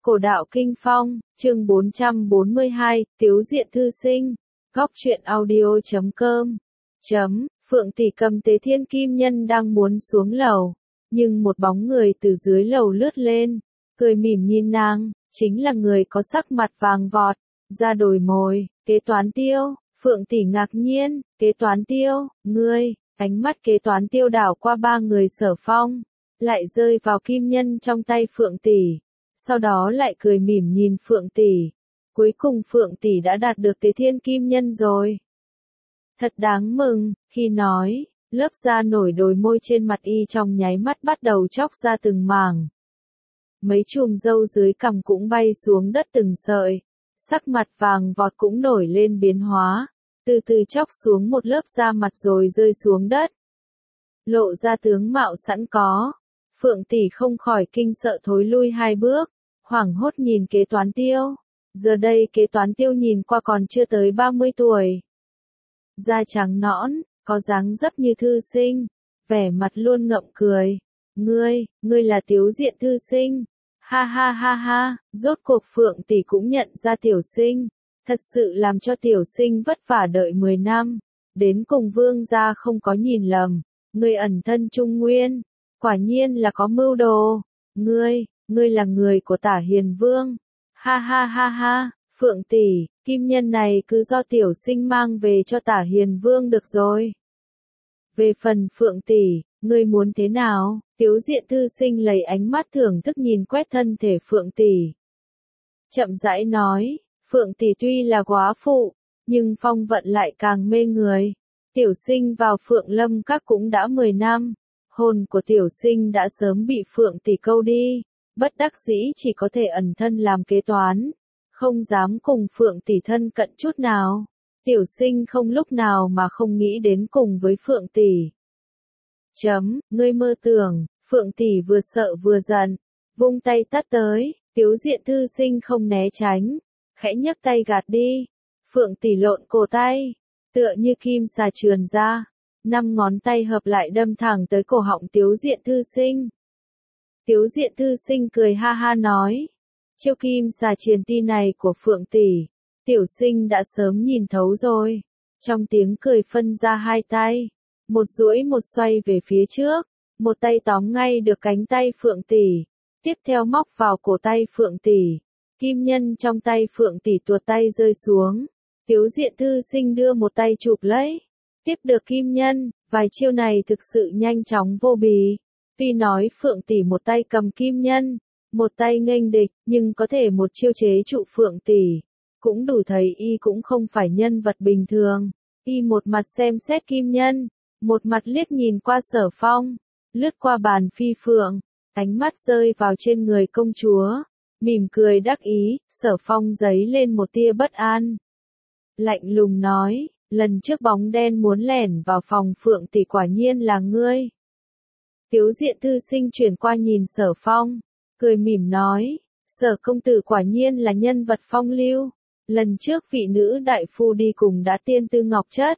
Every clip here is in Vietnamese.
Cổ đạo Kinh Phong, chương 442, Tiếu diện thư sinh. Góc truyện audio.com. Phượng tỷ cầm tế thiên kim nhân đang muốn xuống lầu, nhưng một bóng người từ dưới lầu lướt lên, cười mỉm nhìn nàng, chính là người có sắc mặt vàng vọt, da đồi mồi, Kế Toán Tiêu. Phượng tỷ ngạc nhiên, Kế Toán Tiêu, ngươi, ánh mắt Kế Toán Tiêu đảo qua ba người Sở Phong, lại rơi vào kim nhân trong tay Phượng tỷ. Sau đó lại cười mỉm nhìn Phượng tỷ. Cuối cùng Phượng tỷ đã đạt được tế thiên kim nhân rồi. Thật đáng mừng, khi nói, lớp da nổi đồi môi trên mặt y trong nháy mắt bắt đầu chóc ra từng mảng. Mấy chùm râu dưới cằm cũng bay xuống đất từng sợi, sắc mặt vàng vọt cũng nổi lên biến hóa, từ từ chóc xuống một lớp da mặt rồi rơi xuống đất. Lộ ra tướng mạo sẵn có. Phượng tỷ không khỏi kinh sợ thối lui hai bước, hoảng hốt nhìn Kế Toán Tiêu. Giờ đây Kế Toán Tiêu nhìn qua còn chưa tới 30 tuổi. Da trắng nõn, có dáng dấp như thư sinh, vẻ mặt luôn ngậm cười. Ngươi là Tiếu diện thư sinh. Ha ha ha ha, rốt cuộc Phượng tỷ cũng nhận ra tiểu sinh. Thật sự làm cho tiểu sinh vất vả đợi 10 năm. Đến cùng vương gia không có nhìn lầm. Ngươi ẩn thân Trung Nguyên. Quả nhiên là có mưu đồ. Ngươi là người của Tả Hiền Vương. Ha ha ha ha, Phượng tỷ, kim nhân này cứ do tiểu sinh mang về cho Tả Hiền Vương được rồi. Về phần Phượng tỷ, ngươi muốn thế nào? Tiếu diện thư sinh lấy ánh mắt thưởng thức nhìn quét thân thể Phượng tỷ. Chậm rãi nói, Phượng tỷ tuy là góa phụ, nhưng phong vận lại càng mê người. Tiểu sinh vào Phượng Lâm Các cũng đã 10 năm. Hồn của tiểu sinh đã sớm bị Phượng tỷ câu đi, bất đắc dĩ chỉ có thể ẩn thân làm kế toán, không dám cùng Phượng tỷ thân cận chút nào. Tiểu sinh không lúc nào mà không nghĩ đến cùng với Phượng tỷ. Ngươi mơ tưởng. Phượng tỷ vừa sợ vừa giận, vung tay tát tới, Tiếu diện thư sinh không né tránh, khẽ nhấc tay gạt đi. Phượng tỷ lộn cổ tay, tựa như kim xà trườn ra. 5 ngón tay hợp lại đâm thẳng tới cổ họng Tiếu diện thư sinh. Tiếu diện thư sinh cười ha ha nói. Chiêu kim xà triền ti này của Phượng tỷ, tiểu sinh đã sớm nhìn thấu rồi. Trong tiếng cười phân ra hai tay. Một duỗi một xoay về phía trước. Một tay tóm ngay được cánh tay Phượng tỷ. Tiếp theo móc vào cổ tay Phượng tỷ. Kim nhân trong tay Phượng tỷ tuột tay rơi xuống. Tiếu diện thư sinh đưa một tay chụp lấy. Tiếp được kim nhân, vài chiêu này thực sự nhanh chóng vô bì. Tuy nói Phượng tỷ một tay cầm kim nhân, một tay nghênh địch, nhưng có thể một chiêu chế trụ Phượng tỷ, cũng đủ thấy y cũng không phải nhân vật bình thường. Y một mặt xem xét kim nhân, một mặt liếc nhìn qua Sở Phong, lướt qua bàn phi phượng, ánh mắt rơi vào trên người công chúa, mỉm cười đắc ý. Sở Phong giấy lên một tia bất an, lạnh lùng nói. Lần trước bóng đen muốn lẻn vào phòng Phượng tỷ quả nhiên là ngươi. Tiếu diện thư sinh chuyển qua nhìn Sở Phong, cười mỉm nói, Sở công tử quả nhiên là nhân vật phong lưu. Lần trước vị nữ đại phu đi cùng đã tiên tư ngọc chất.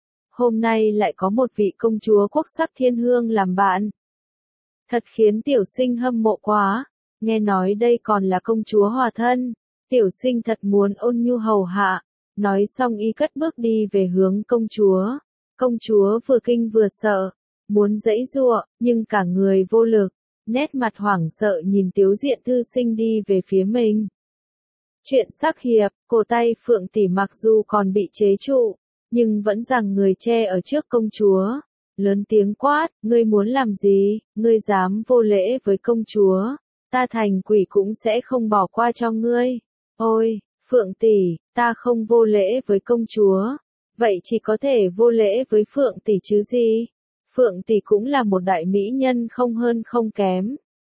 Hôm nay lại có một vị công chúa quốc sắc thiên hương làm bạn. Thật khiến tiểu sinh hâm mộ quá, nghe nói đây còn là công chúa hòa thân. Tiểu sinh thật muốn ôn nhu hầu hạ. Nói xong y cất bước đi về hướng công chúa. Công chúa vừa kinh vừa sợ, muốn giãy giụa, nhưng cả người vô lực, nét mặt hoảng sợ nhìn Tiếu diện thư sinh đi về phía mình. Chuyện sắc hiệp, cổ tay Phượng tỷ mặc dù còn bị chế trụ, nhưng vẫn giằng người che ở trước công chúa. Lớn tiếng quát, ngươi muốn làm gì, ngươi dám vô lễ với công chúa, ta thành quỷ cũng sẽ không bỏ qua cho ngươi. Ôi! Phượng tỷ, ta không vô lễ với công chúa, vậy chỉ có thể vô lễ với Phượng tỷ chứ gì? Phượng tỷ cũng là một đại mỹ nhân không hơn không kém.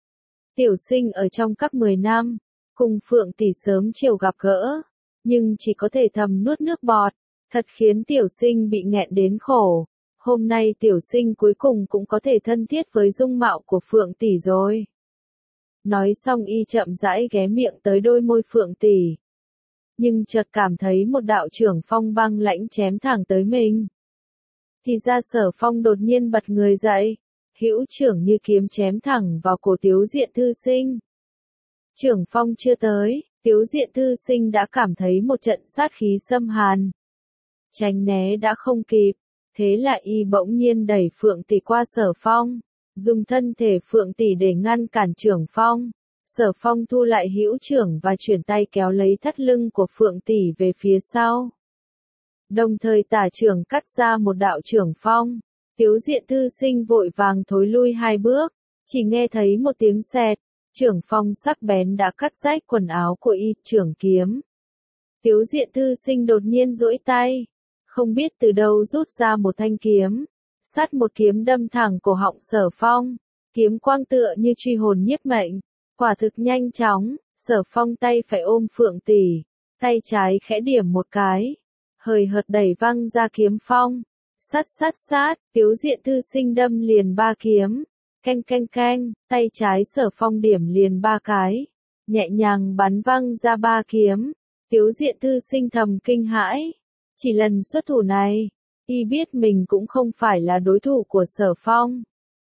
Tiểu sinh ở trong các 10 năm, cùng Phượng tỷ sớm chiều gặp gỡ, nhưng chỉ có thể thầm nuốt nước bọt, thật khiến tiểu sinh bị nghẹn đến khổ. Hôm nay tiểu sinh cuối cùng cũng có thể thân thiết với dung mạo của Phượng tỷ rồi. Nói xong y chậm rãi ghé miệng tới đôi môi Phượng tỷ. Nhưng chợt cảm thấy một đạo trưởng phong băng lãnh chém thẳng tới mình. Thì ra Sở Phong đột nhiên bật người dậy, hữu trưởng như kiếm chém thẳng vào cổ Tiếu diện thư sinh. Trưởng phong chưa tới, Tiếu Diện thư sinh đã cảm thấy một trận sát khí xâm hàn. Tránh né đã không kịp, thế là y bỗng nhiên đẩy Phượng Tỷ qua Sở Phong, dùng thân thể Phượng Tỷ để ngăn cản trưởng phong. Sở Phong thu lại hữu trưởng và chuyển tay kéo lấy thắt lưng của Phượng Tỷ về phía sau. Đồng thời tả trưởng cắt ra một đạo trưởng phong. Tiếu Diện thư sinh vội vàng thối lui 2 bước, chỉ nghe thấy một tiếng xẹt, trưởng phong sắc bén đã cắt rách quần áo của y, trưởng kiếm. Tiếu Diện thư sinh đột nhiên duỗi tay, không biết từ đâu rút ra một thanh kiếm, sắt một kiếm đâm thẳng cổ họng Sở Phong, kiếm quang tựa như truy hồn nhiếp mệnh, quả thực nhanh chóng. Sở Phong tay phải ôm Phượng Tỷ, tay trái khẽ điểm một cái, hời hợt đẩy văng ra kiếm phong. Sát, Tiếu Diện thư sinh đâm liền 3 kiếm, canh, tay trái Sở Phong điểm liền 3 cái, nhẹ nhàng bắn văng ra 3 kiếm. Tiếu Diện thư sinh thầm kinh hãi, chỉ lần xuất thủ này, y biết mình cũng không phải là đối thủ của Sở Phong.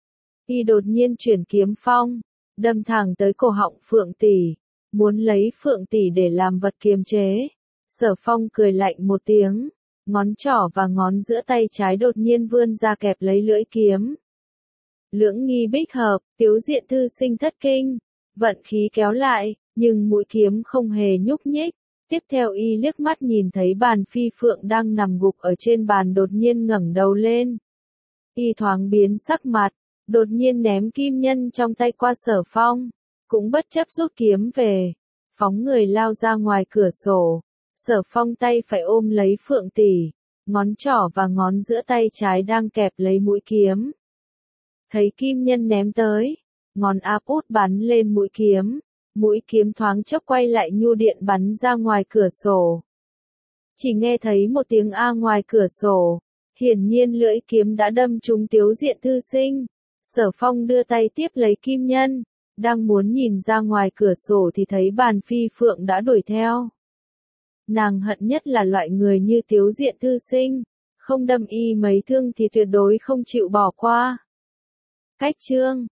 Y đột nhiên chuyển kiếm phong, đâm thẳng tới cổ họng Phượng Tỷ, muốn lấy Phượng Tỷ để làm vật kiềm chế. Sở Phong cười lạnh một tiếng, ngón trỏ và ngón giữa tay trái đột nhiên vươn ra kẹp lấy lưỡi kiếm. Lưỡng nghi bích hợp, Tiếu Diện thư sinh thất kinh, vận khí kéo lại, nhưng mũi kiếm không hề nhúc nhích. Tiếp theo y liếc mắt nhìn thấy bàn phi phượng đang nằm gục ở trên bàn đột nhiên ngẩng đầu lên. Y thoáng biến sắc mặt, đột nhiên ném kim nhân trong tay qua Sở Phong, cũng bất chấp rút kiếm về, phóng người lao ra ngoài cửa sổ. Sở Phong tay phải ôm lấy Phượng Tỷ, ngón trỏ và ngón giữa tay trái đang kẹp lấy mũi kiếm. Thấy kim nhân ném tới, ngón áp út bắn lên mũi kiếm thoáng chốc quay lại nhu điện bắn ra ngoài cửa sổ. Chỉ nghe thấy một tiếng a ngoài cửa sổ, hiển nhiên lưỡi kiếm đã đâm trúng Tiếu Diện thư sinh. Sở Phong đưa tay tiếp lấy kim nhân, đang muốn nhìn ra ngoài cửa sổ thì thấy bàn phi phượng đã đuổi theo. Nàng hận nhất là loại người như Tiếu Diện thư sinh, không đâm y mấy thương thì tuyệt đối không chịu bỏ qua. Cách chương